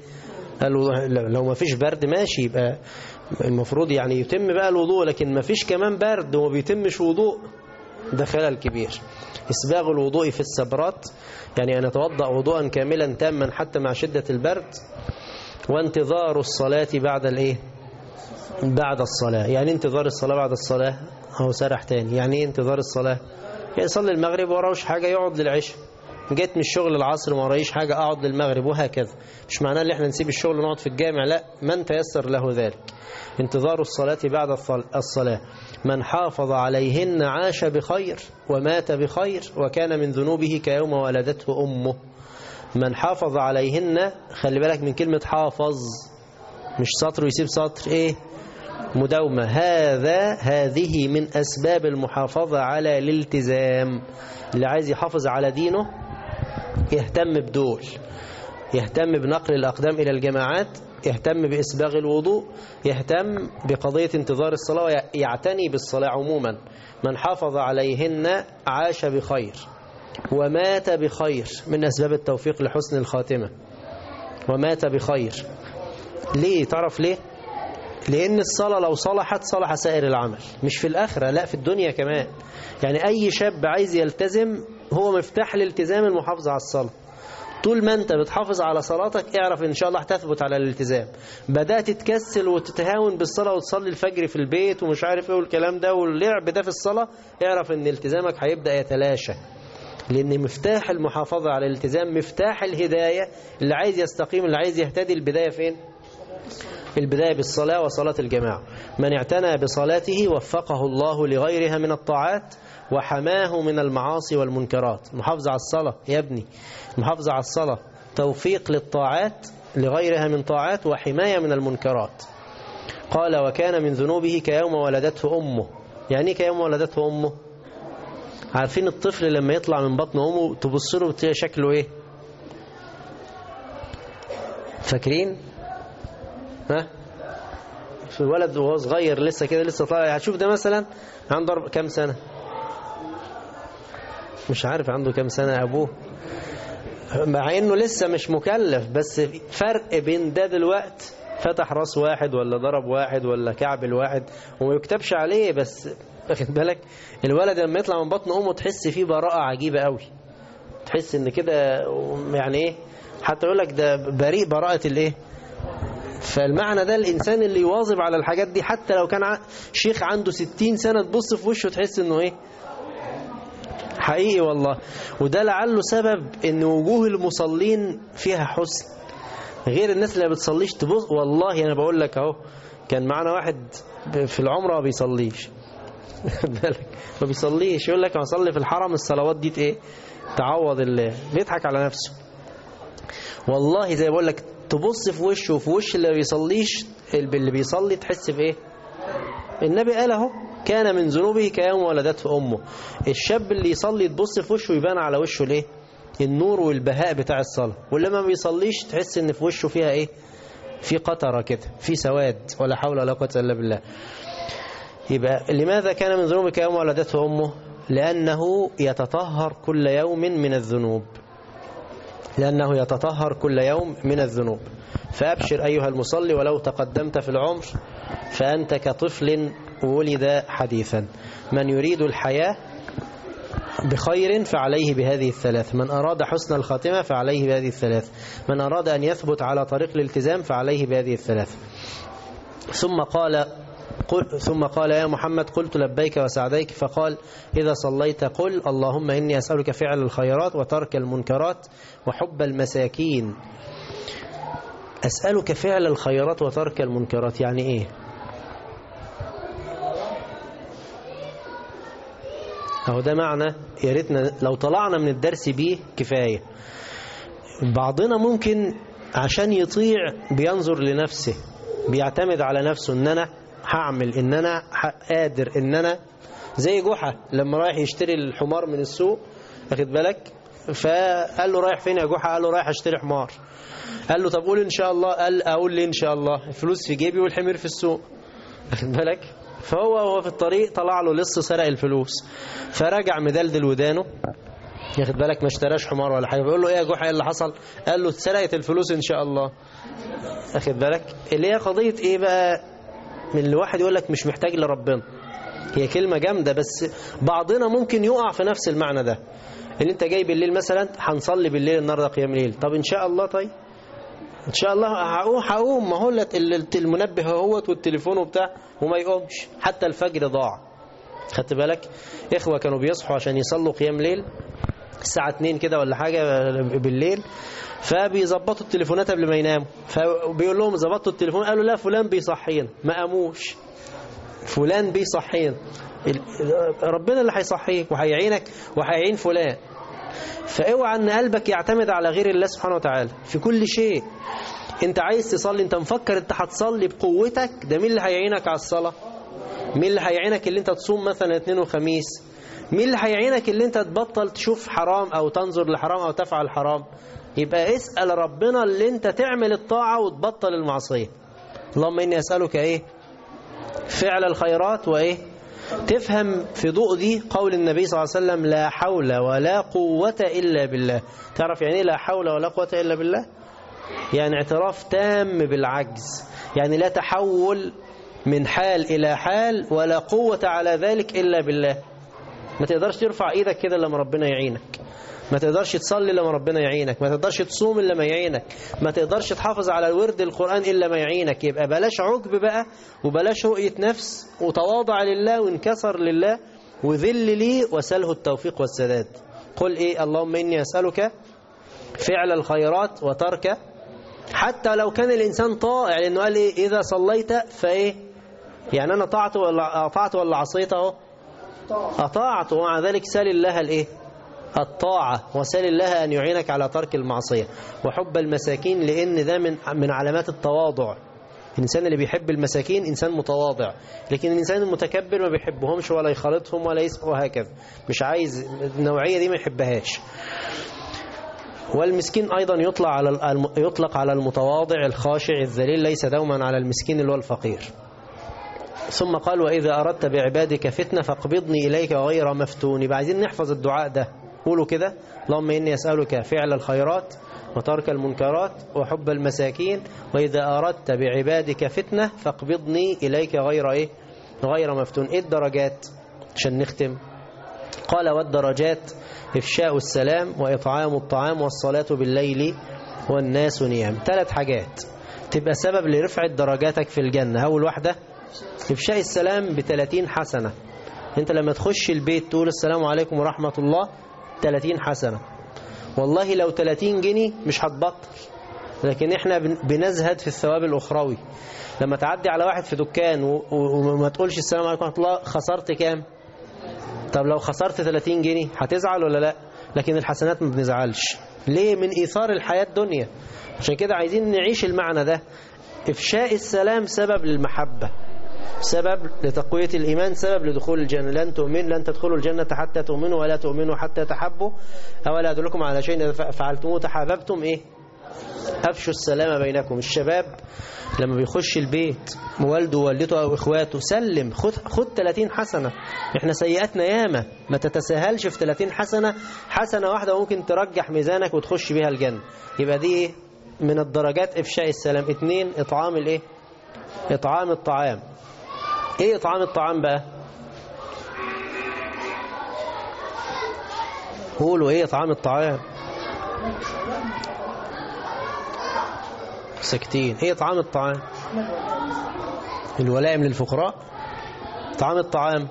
لو ما فيش برد ماشي، يبقى المفروض يعني يتم بقى الوضوء، لكن ما فيش كمان برد وما بيتمش وضوء، ده خلل كبير. إسباغ الوضوء في السبرات يعني أن يتوضأ وضوءا كاملا تاما حتى مع شدة البرد. وانتظار الصلاة بعد الإيه؟ بعد الصلاة. يعني انتظار الصلاة بعد الصلاة أو سرح تاني. يعني إيه انتظار الصلاة؟ يعني يصلي المغرب وراوش حاجة يقعد للعشاء، جيت من الشغل العصر ما ورايش حاجة أقعد للمغرب، وهكذا. مش معناه ان احنا نسيب الشغل ونقعد في الجامع، لا، من تيسر له ذلك. انتظار الصلاة بعد الصلاة. من حافظ عليهن عاش بخير ومات بخير وكان من ذنوبه كيوم ولدته أمه. من حافظ عليهن، خلي بالك من كلمة حافظ، مش سطر ويسيب سطر، ايه؟ مداومة. هذه من أسباب المحافظة على الالتزام. اللي عايز يحافظ على دينه يهتم بدول، يهتم بنقل الأقدام إلى الجماعات، يهتم بإسباغ الوضوء، يهتم بقضية انتظار الصلاة، ويعتني بالصلاة عموما. من حافظ عليهن عاش بخير ومات بخير، من أسباب التوفيق لحسن الخاتمة. ومات بخير. ليه؟ تعرف ليه؟ لأن الصلاة لو صلحت صلح سائر العمل، مش في الآخرة، لا في الدنيا كمان. يعني أي شاب عايز يلتزم هو مفتاح الالتزام المحافظة على الصلاة. طول ما أنت بتحافظ على صلاتك اعرف إن شاء الله هتثبت على الالتزام. بدأت تتكسل وتتهاون بالصلاة وتصلي الفجر في البيت ومش عارف ايه والكلام ده واللعب ده في الصلاة، اعرف إن التزامك هيبدأ يتلاشى. لأن مفتاح المحافظة على الالتزام مفتاح الهداية. اللي عايز يستقيم، اللي عايز يهتدي، البداية فين؟ البداية بالصلاة وصلاة الجماعة. من اعتنى بصلاته وفقه الله لغيرها من الطاعات وحماه من المعاصي والمنكرات. المحافظة على الصلاة يا ابني، المحافظة على الصلاة توفيق للطاعات لغيرها من طاعات وحماية من المنكرات. قال وكان من ذنوبه كيوم ولدته أمه. يعني ايه كيوم ولدته أمه؟ عارفين الطفل لما يطلع من بطن أمه تبص له وتلاقي شكله ايه؟ فاكرين؟ ها؟ في الولد وهو صغير لسه كده لسه طالع، هتشوف ده مثلا عنده كام سنة؟ مش عارف عنده كام سنة أبوه، مع إنه لسه مش مكلف، بس فرق بين ده دلوقت فتح راس واحد ولا ضرب واحد ولا كعب الواحد وما يكتبش عليه. بس واخد بالك الولد لما يطلع من بطن أمه تحس فيه براءة عجيبة قوي، تحس إن كده يعني إيه، حتى يقول لك ده بريء براءة الإيه. فالمعنى ده الإنسان اللي يواظب على الحاجات دي حتى لو كان شيخ عنده 60 سنة تبص في وشه تحس إنه إيه حقيقي والله. وده لعله سبب إن وجوه المصلين فيها حسن غير الناس اللي ما بتصليش. تبص والله أنا بقول لك أهو، كان معنا واحد في العمرة ما بيصليش ما بيصليش، يقول لك هصلي في الحرم الصلوات دي إيه تعوض الله، بيضحك على نفسه والله. زي بقول لك تبص في وشه وفي وش اللي بيصليش، اللي بيصلي تحس بإيه. النبي قال اهو كان من ذنوبه كيوم ولدته أمه. الشاب اللي يصلي تبص في وشه يبان على وشه ليه النور والبهاء بتاع الصلاة، واللي ما بيصليش تحس ان في وشه فيها ايه، في قطرة كده، في سواد، ولا حول ولا قوة الا بالله. يبقى لماذا كان من ذنوبه كيوم ولدته أمه؟ لأنه يتطهر كل يوم من الذنوب، لأنه يتطهر كل يوم من الذنوب. فأبشر أيها المصلي ولو تقدمت في العمر فأنت كطفل ولد حديثا. من يريد الحياة بخير فعليه بهذه الثلاث، من أراد حسن الخاتمة فعليه بهذه الثلاث، من أراد أن يثبت على طريق الالتزام فعليه بهذه الثلاث. ثم قال يا محمد قلت لبيك وسعديك، فقال إذا صليت قل اللهم إني أسألك فعل الخيرات وترك المنكرات وحب المساكين. أسألك فعل الخيرات وترك المنكرات يعني إيه؟ أهو ده معنى يا ريتنا لو طلعنا من الدرس بيه كفاية. بعضنا ممكن عشان يطيع بينظر لنفسه، بيعتمد على نفسه ان انا هعمل، ان انا قادر، ان انا زي جحا لما رايح يشتري الحمار من السوق، واخد بالك؟ فقال له رايح فين يا جحا؟ قال له رايح اشتري حمار. قال له طب قول ان شاء الله. قال اقول لي ان شاء الله، الفلوس في جيبي والحمير في السوق، واخد بالك؟ فهو في الطريق طلع له لص سرق الفلوس، فرجع مدلدل ودانه، ياخد بالك؟ ما اشتراش حمار ولا حاجه. بيقول له ايه يا جحا ايه اللي حصل؟ قال له اتسرقت الفلوس ان شاء الله، واخد بالك؟ اللي هي قضيه ايه بقى؟ من الواحد يقول لك مش محتاج لربنا. هي كلمه جامده، بس بعضنا ممكن يقع في نفس المعنى ده. اللي انت جاي بالليل مثلا هنصلي بالليل النهارده قيام ليل، طب ان شاء الله، طيب ان شاء الله هقوم، ما هو المنبه اهوت والتليفون وبتاع وما يقومش، حتى الفجر ضاع. خدت بالك؟ اخوه كانوا بيصحوا عشان يصلوا قيام ليل الساعه 2 كده ولا حاجه بالليل، فبيظبطوا التليفونات قبل ما يناموا، فبيقول لهم ظبطوا التليفون، قالوا لا فلان بيصحينا، ما قاموش. فلان بيصحينا، ربنا اللي هيصحيك وهيعينك وهيعين فلان. فاوعى ان قلبك يعتمد على غير الله سبحانه وتعالى في كل شيء. انت عايز تصلي، انت مفكر انت هتصلي بقوتك، ده مين اللي هيعينك على الصلاة؟ مين اللي هيعينك اللي انت تصوم مثلا اثنين وخميس؟ مين اللي هيعينك اللي انت تبطل تشوف حرام او تنظر لحرام او تفعل حرام؟ يبقى اسأل ربنا اللي انت تعمل الطاعة وتبطل المعصية. اللهم اني اسألك ايه؟ فعل الخيرات وايه؟ تفهم في ضوء دي قول النبي صلى الله عليه وسلم لا حول ولا قوة إلا بالله. تعرف يعني ايه لا حول ولا قوة إلا بالله؟ يعني اعتراف تام بالعجز، يعني لا تحول من حال إلى حال ولا قوة على ذلك إلا بالله. ما تقدرش ترفع إيدك كده لما ربنا يعينك، ما تقدرش تصلي لما ربنا يعينك، ما تقدرش تصوم إلا ما يعينك، ما تقدرش تحافظ على الورد القرآن إلا ما يعينك. يبقى بلاش عجب بقى، وبلاش رؤية نفس، وتواضع لله وانكسر لله وذل لي وسله التوفيق والسداد. قل إيه؟ اللهم إني أسألك فعل الخيرات وترك، حتى لو كان الإنسان طائع، لأنه قال إيه؟ إذا صليت فإيه؟ يعني أنا طاعت ولا عصيت؟ أهو أطاعت، ومع ذلك سال الله الإيه؟ الطاعة، وسال الله أن يعينك على ترك المعصية. وحب المساكين، لأن ده من علامات التواضع. الإنسان اللي بيحب المساكين إنسان متواضع، لكن الإنسان المتكبر ما بيحبهمش ولا يخالطهم ولا يسمع وهكذا، مش عايز النوعية دي، ما يحبهاش. والمسكين أيضا يطلق على المتواضع الخاشع الذليل، ليس دوما على المسكين اللي هو الفقير. ثم قال وإذا أردت بعبادك فتنة فاقبضني إليك غير مفتون. يبقى عايزين نحفظ الدعاء ده، قولوا كده اللهم إني أسألك فعل الخيرات وترك المنكرات وحب المساكين، وإذا أردت بعبادك فتنة فاقبضني إليك غير مفتون. إيه الدرجات عشان نختم؟ قال والدرجات إفشاء السلام وإطعام الطعام والصلاة بالليل والناس نيام. 3 حاجات تبقى سبب لرفع درجاتك في الجنة. أول واحدة إفشاء السلام ب30 حسنة. أنت لما تخش البيت تقول السلام عليكم ورحمة الله 30 حسنة. والله لو 30 جنيه مش هتبطل، لكن احنا بنزهد في الثواب الأخروي. لما تعدي على واحد في دكان وما تقولش السلام عليكم ورحمة الله، خسرت كام؟ طب لو خسرت 30 جنيه هتزعل ولا لا؟ لكن الحسنات ما بنزعلش. ليه؟ من إيثار الحياة الدنيا. عشان كده عايزين نعيش المعنى ده. إفشاء السلام سبب للمحبة، سبب لتقوية الإيمان، سبب لدخول الجنة. لن تدخلوا الجنة حتى تؤمنوا ولا تؤمنوا حتى تحبوا، أولا أدلكم على شيء إذا فعلتموه تحاببتم إيه؟ أفشوا السلام بينكم. الشباب لما بيخش البيت والده ووالدته أو إخواته سلم، خد 30 حسنة. إحنا سيئاتنا ياما، ما تتساهلش في 30 حسنة. حسنة واحدة ممكن ترجح ميزانك وتخش بها الجنة. يبقى دي إيه؟ من الدرجات إفشاء السلام. 2 إطعام الإيه؟ إطعام الطعام. إيه إطعام الطعام بقى؟ قولوا إيه إطعام الطعام؟ ساكتين. إيه إطعام الطعام؟ الولائم للفقراء. إطعام الطعام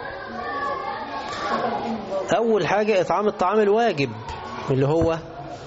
أول حاجة إطعام الطعام الواجب اللي هو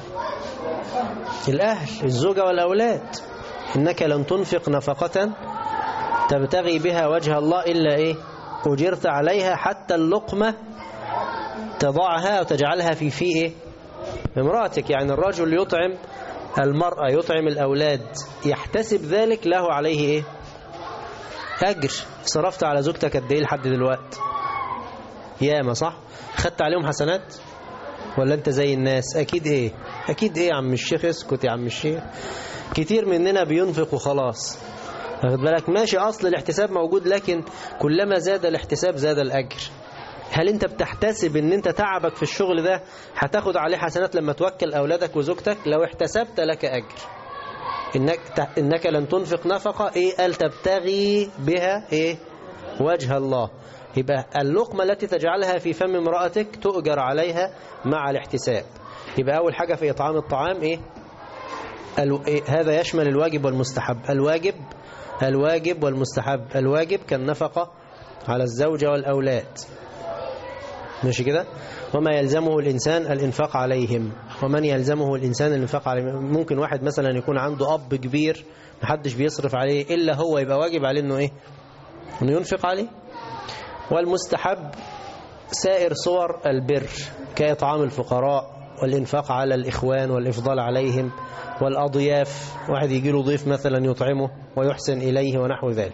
الأهل، الزوجة والأولاد. إنك لن تنفق نفقة تبتغي بها وجه الله إلا إيه؟ أجرت عليها، حتى اللقمة تضعها وتجعلها في إيه؟ امرأتك. يعني الرجل يطعم المرأة، يطعم الأولاد، يحتسب ذلك له عليه إيه؟ أجر. صرفت على زوجتك قد إيه لحد دلوقتي؟ ياما صح؟ خدت عليهم حسنات ولا أنت زي الناس؟ أكيد إيه؟ أكيد إيه يا عم الشيخ؟ اسكت يا عم الشيخ. كتير مننا بينفق وخلاص، واخد بالك؟ ماشي، أصل الاحتساب موجود، لكن كلما زاد الاحتساب زاد الأجر. هل أنت بتحتسب أن أنت تعبك في الشغل ده هتاخد عليه حسنات لما توكل أولادك وزوجتك؟ لو احتسبت لك أجر. إنك لن تنفق نفقة إيه؟ قال تبتغي بها إيه؟ وجه الله. يبقى اللقمة التي تجعلها في فم امرأتك تؤجر عليها مع الاحتساب. يبقى أول حاجة في إطعام الطعام إيه؟ هذا يشمل الواجب والمستحب. الواجب والمستحب. الواجب كالنفقة على الزوجة والأولاد، ماشي كده؟ وما يلزمه الإنسان الإنفاق عليهم. ومن يلزمه الإنسان الإنفاق عليهم. ممكن واحد مثلا يكون عنده أب كبير محدش بيصرف عليه إلا هو، يبقى واجب عليه إنه إيه؟ إنه ينفق عليه. والمستحب سائر صور البر كإطعام الفقراء والإنفاق على الإخوان والإفضال عليهم والأضياف، واحد يجي له ضيف مثلا يطعمه ويحسن إليه ونحو ذلك.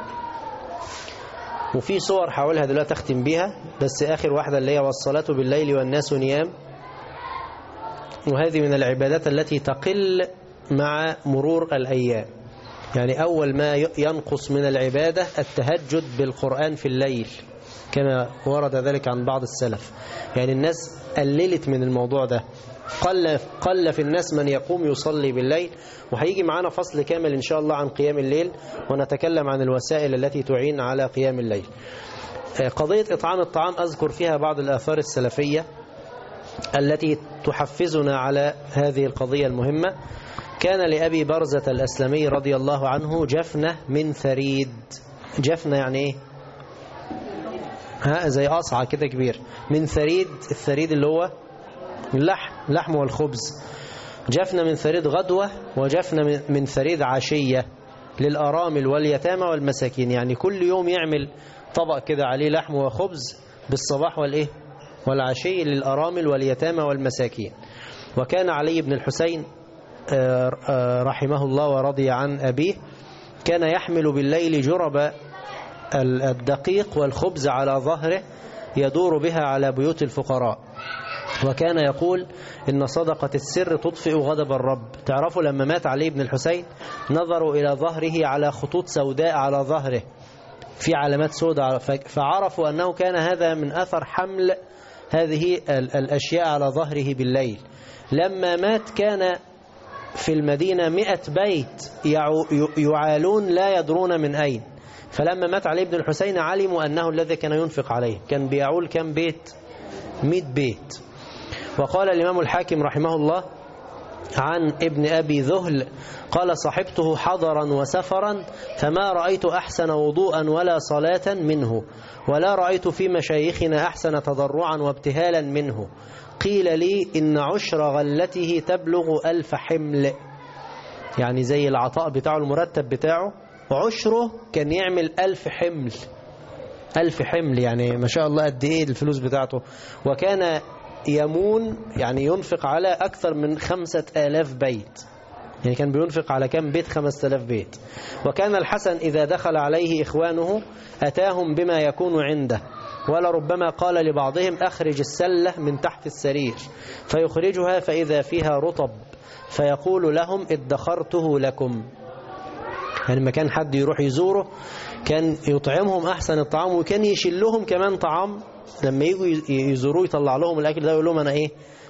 وفي صور حاولها دلوقتي أختم بيها، بس آخر واحدة اللي هي والصلاة بالليل والناس نيام. وهذه من العبادات التي تقل مع مرور الأيام. يعني أول ما ينقص من العبادة التهجد بالقرآن في الليل، كما ورد ذلك عن بعض السلف. يعني الناس قللت من الموضوع ده، قل في الناس من يقوم يصلي بالليل. وهيجي معانا فصل كامل إن شاء الله عن قيام الليل، ونتكلم عن الوسائل التي تعين على قيام الليل. قضية إطعام الطعام أذكر فيها بعض الآثار السلفية التي تحفزنا على هذه القضية المهمة. كان لأبي برزة الأسلمي رضي الله عنه جفنة من ثريد. جفنة يعني إيه؟ زي قصعة كده كبير من ثريد. الثريد اللي هو اللحم والخبز. جفنة من ثريد غدوة، وجفنة من ثريد عشية للأرامل واليتامى والمساكين. يعني كل يوم يعمل طبق كده عليه لحم وخبز بالصباح والإيه والعشي للأرامل واليتامى والمساكين. وكان علي بن الحسين رحمه الله ورضي عن أبيه كان يحمل بالليل جرب الدقيق والخبز على ظهره يدور بها على بيوت الفقراء. وكان يقول إن صدقة السر تطفئ غضب الرب. تعرفوا لما مات علي بن الحسين نظروا إلى ظهره على خطوط سوداء على ظهره، في علامات سوداء، فعرفوا أنه كان هذا من أثر حمل هذه الأشياء على ظهره بالليل. لما مات كان في المدينة 100 بيت يعالون لا يدرون من أين. فلما مات علي بن الحسين علموا أنه الذي كان ينفق عليه. كان بيعول كم بيت؟ 100 بيت. وقال الإمام الحاكم رحمه الله عن ابن أبي ذهل قال صحبته حضرا وسفرا فما رأيت أحسن وضوءا ولا صلاة منه، ولا رأيت في مشايخنا أحسن تضرعا وابتهالا منه. قيل لي إن عشر غلته تبلغ 1000 حمل. يعني زي العطاء بتاعه المرتب بتاعه، وعشره كان يعمل 1000 حمل. 1000 حمل يعني ما شاء الله قد إيه الفلوس بتاعته. وكان يمون يعني ينفق على أكثر من 5000 بيت. يعني كان بينفق على كم بيت؟ 5000 بيت. وكان الحسن إذا دخل عليه إخوانه أتاهم بما يكون عنده، ولربما قال لبعضهم أخرج السلة من تحت السرير، فيخرجها فإذا فيها رطب، فيقول لهم ادخرته لكم. يعني لما كان حد يروح يزوره كان يطعمهم أحسن الطعام، وكان يشيل لهم كمان طعام لما يجوا يزوروه يطلع لهم الأكل ده، يقول لهم أنا إيه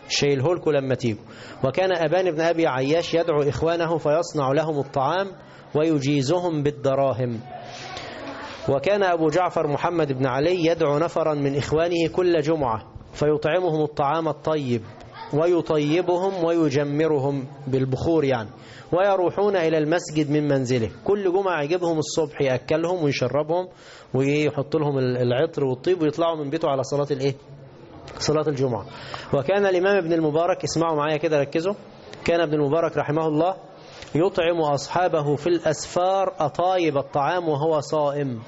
شايلهولكوا لما تيجوا. وكان أبان بن أبي عياش يدعو إخوانه فيصنع لهم الطعام ويجيزهم بالدراهم. وكان أبو جعفر محمد بن علي يدعو نفرا من إخوانه كل جمعة فيطعمهم الطعام الطيب ويطيبهم ويجمرهم بالبخور يعني، ويروحون إلى المسجد من منزله. كل جمعة يجيبهم الصبح يأكلهم ويشربهم ويحط لهم العطر والطيب ويطلعوا من بيته على صلاة الإيه؟ صلاة الجمعة. وكان الإمام ابن المبارك، اسمعوا معايا كده ركزوا، كان ابن المبارك رحمه الله يطعم أصحابه في الأسفار أطايب الطعام وهو صائم.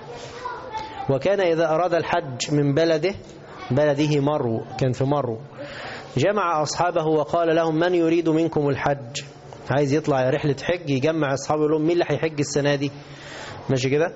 وكان إذا أراد الحج من بلده مرو، كان في مرو، جمع أصحابه وقال لهم من يريد منكم الحج؟ عايز يطلع رحلة حج يجمع أصحابه يقول لهم مين اللي هيحج السنة دي؟ ماشي كده؟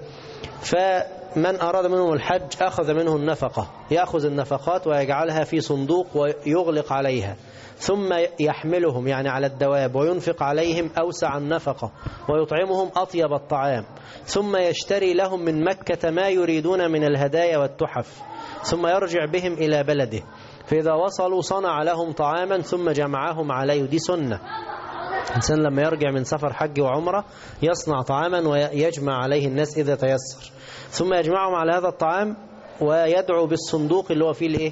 فمن أراد منهم الحج أخذ منه النفقة، يأخذ النفقات ويجعلها في صندوق ويغلق عليها، ثم يحملهم يعني على الدواب وينفق عليهم أوسع النفقة ويطعمهم أطيب الطعام، ثم يشتري لهم من مكة ما يريدون من الهدايا والتحف، ثم يرجع بهم إلى بلده، فإذا وصلوا صنع لهم طعاما ثم جمعهم عليه. دي سنة، الإنسان لما يرجع من سفر حج وعمرة يصنع طعاما ويجمع عليه الناس إذا تيسر، ثم يجمعهم على هذا الطعام ويدعو بالصندوق اللي هو فيه الإيه؟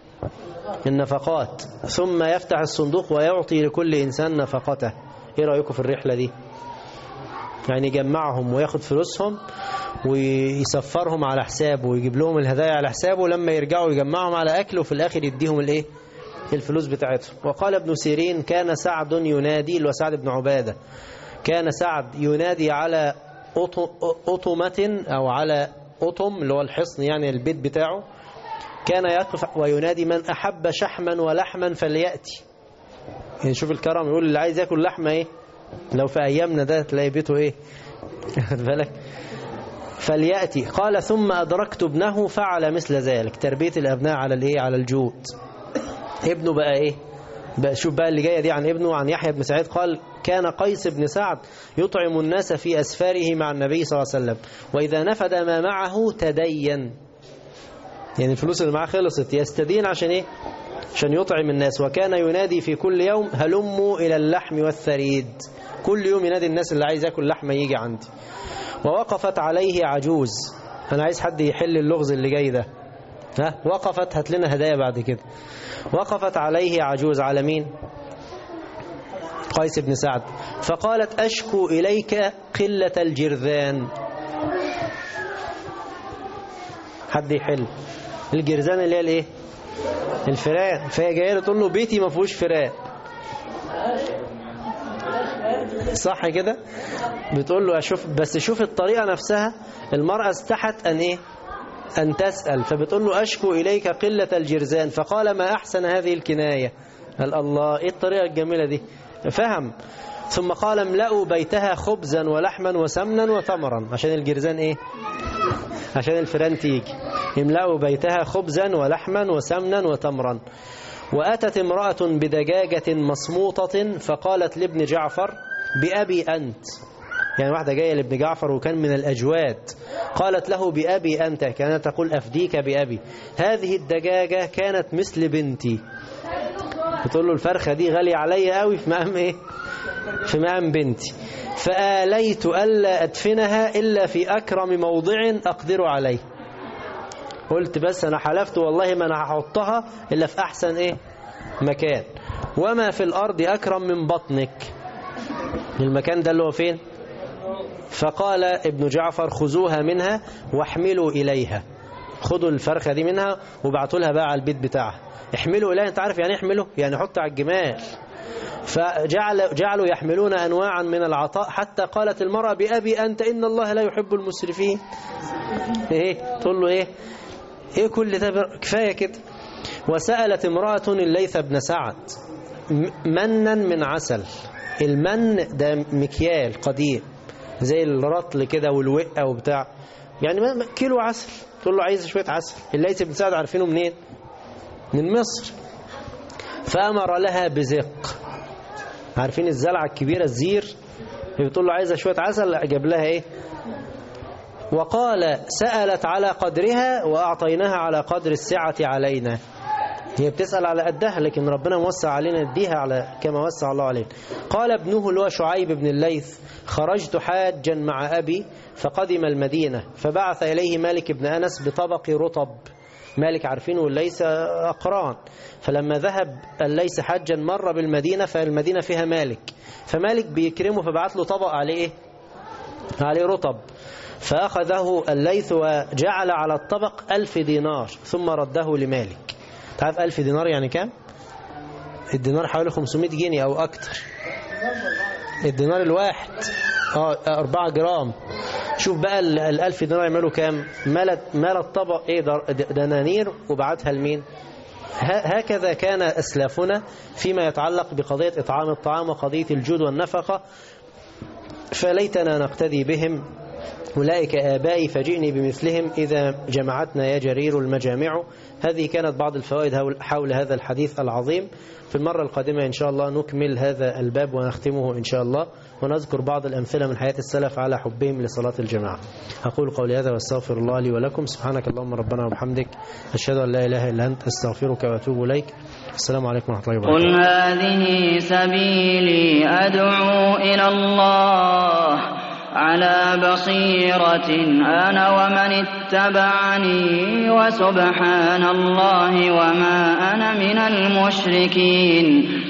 النفقات، ثم يفتح الصندوق ويعطي لكل إنسان نفقته. إيه رأيكم في الرحلة دي؟ يعني يجمعهم وياخد فلوسهم ويسفرهم على حسابه ويجيب لهم الهدايا على حسابه، ولما يرجعوا يجمعهم على أكل وفي الآخر يديهم الإيه؟ الفلوس بتاعتهم. وقال ابن سيرين كان سعد ينادي، اللي هو سعد بن عبادة، كان سعد ينادي على أطمة أو على أطم اللي هو الحصن يعني البيت بتاعه، كان يقف وينادي من أحب شحما ولحما فليأتي. يعني شوف الكرم، يقول اللي عايز يأكل لحمة إيه؟ لو في أيامنا ده تلاقي بيته إيه؟ بالك فليأتي. قال ثم أدركت ابنه فعل مثل ذلك، تربية الأبناء على الإيه؟ على الجود. ابنه بقى إيه؟ بقى شوف بقى اللي جاية دي عن ابنه، عن يحيى بن سعيد قال كان قيس بن سعد يطعم الناس في أسفاره مع النبي صلى الله عليه وسلم، وإذا نفد ما معه تدين، يعني الفلوس اللي معاه خلصت يستدين عشان إيه؟ عشان يطعم الناس. وكان ينادي في كل يوم هلموا إلى اللحم والثريد، كل يوم ينادي الناس اللي عايز يأكل لحمة يجي عندي. ووقفت عليه عجوز، أنا عايز حد يحل اللغز اللي جاي ده، ها؟ وقفت، هات لنا هدايا بعد كده. وقفت عليه عجوز، على مين؟ قيس بن سعد، فقالت أشكو إليك قلة الجرذان. حد يحل الجرذان اللي هي الايه؟ الفئران. فهي جايه تقول له بيتي ما فيهوش فئران، صح كده؟ بتقول له اشوف، بس شوف الطريقه نفسها، المراه استحت ان ايه؟ ان تسال، فبتقول له اشكو اليك قله الجرذان، فقال ما احسن هذه الكنايه. قال الله ايه الطريقه الجميله دي، فهم. ثم قال املأوا بيتها خبزا ولحما وسمنا وتمرا، عشان الجرذان ايه؟ عشان الفئران تيجي. املأوا بيتها خبزا ولحما وسمنا وتمرا. وأتت امرأة بدجاجة مصموطة فقالت لابن جعفر بأبي أنت، يعني واحدة جاية لابن جعفر وكان من الأجواد، قالت له بأبي أنت، كانت تقول أفديك بأبي، هذه الدجاجة كانت مثل بنتي. بتقول له الفرخة دي غالية علي قوي في مقام ايه؟ في مقام بنتي، فآليت ألا أدفنها إلا في أكرم موضع أقدر عليه. قلت بس أنا حلفت والله ما أنا هحطها إلا في أحسن إيه؟ مكان. وما في الأرض أكرم من بطنك، المكان ده اللي هو فين؟ فقال ابن جعفر خذوها منها واحملوا إليها، خذوا الفرخة دي منها وبعتوا لها بقى على البيت بتاعها. احملوا إليها، أنت عارف يعني احملوا؟ يعني حط على الجمال. فجعلوا يحملون أنواعا من العطاء، حتى قالت المرأة بأبي أنت إن الله لا يحب المسرفين. إيه؟ تقول له إيه؟ إيه كل ده؟ كفاية كده. وسألت امرأة الليث بن سعد منا من عسل، المن ده مكيال قديم زي الرطل كده والوقة وبتاع، يعني كيلو عسل، تقول له عايز شوية عسل. الليث بن سعد عارفينه منين؟ من مصر. فأمر لها بزق، عارفين الزلعة الكبيرة الزير، بتقول له عايزة شوية عسل، جاب لها ايه؟ وقال سألت على قدرها وأعطيناها على قدر السعة علينا. هي بتسأل على قدها، لكن ربنا موسع علينا نديها على كما وسع الله علينا. قال ابنه اللي هو شعيب بن الليث: خرجت حاجا مع أبي فقدم المدينة فبعث إليه مالك بن أنس بطبق رطب. مالك عارفين والليث أقران، فلما ذهب الليث حجا مر بالمدينة، فالمدينة فيها مالك، فمالك بيكرمه فبعث له طبق عليه إيه؟ عليه رطب، فأخذه الليث وجعل على الطبق 1000 دينار ثم رده لمالك. تعرف 1000 دينار يعني كام؟ الدينار حوالي 500 جنيه أو أكتر. الدينار الواحد 4 جرام. شوف بقى 1000 دينار يعملوا كام؟ مال الطبق إيه؟ دنانير، وبعتها لمين؟ هكذا كان أسلافنا فيما يتعلق بقضية إطعام الطعام وقضية الجود والنفقة، فليتنا نقتدي بهم. أولئك آبائي فجئني بمثلهم إذا جمعتنا يا جرير المجامع. هذه كانت بعض الفوائد حول هذا الحديث العظيم. في المرة القادمة إن شاء الله نكمل هذا الباب ونختمه إن شاء الله، ونذكر بعض الأمثلة من حياة السلف على حبهم لصلاة الجماعة. أقول قولي هذا واستغفر الله لي ولكم. سبحانك اللهم ربنا وبحمدك، أشهد أن لا إله إلا أنت، أستغفرك وأتوب إليك. السلام عليكم ورحمة الله وبركاته. قل هذه سبيلي أدعو إلى الله على بصيرة أنا ومن اتبعني، وسبحان الله وما أنا من المشركين.